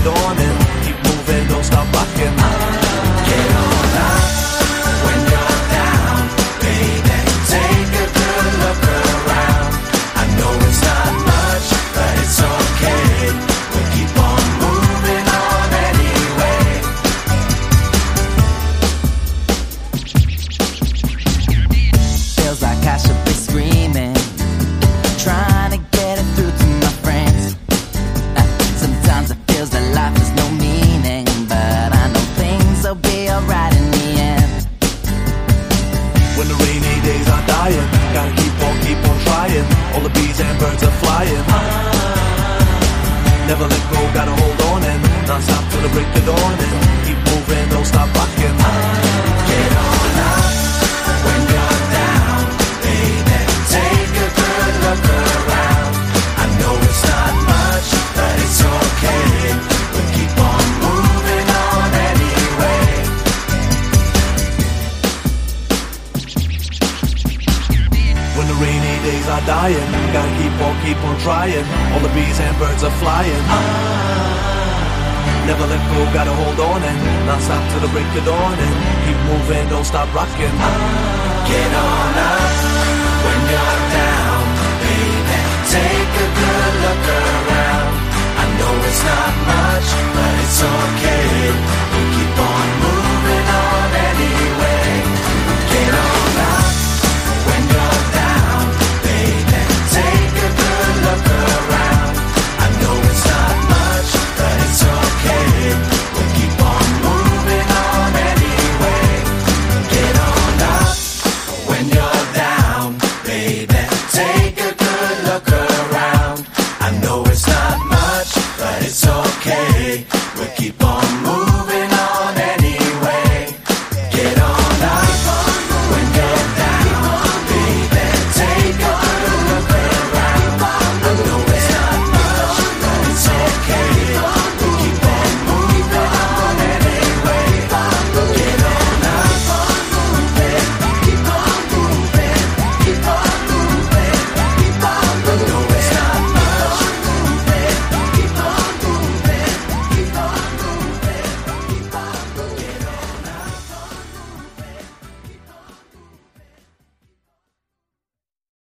of dawn and keep moving, don't stop rocking. Get on up when you're down, baby. Take a good look around. I know it's not much, but it's okay. We'll keep on moving on anyway. Feels like I should be screaming, trying to get it through to my friends. Sometimes it feels that life has no meaning, but I know things will be alright in the end. When the rainy days are dying, gotta keep on trying. All the bees and birds are flying. Never let go, gotta hold on and non-stop till the break of dawn and keep moving, don't stop rocking. Get on up when you're down, baby. Take a good look around. I know it's not much, but it's okay. We'll keep on moving on anyway. When the rainy days are dying, gotta keep on trying. All the bees and birds are flying. Never let go, gotta hold on and non-stop till the break of dawn and keep moving, don't stop rocking. Get on up when you're down, baby. Take a good look around. I know it's not much, but it's okay. We'll keep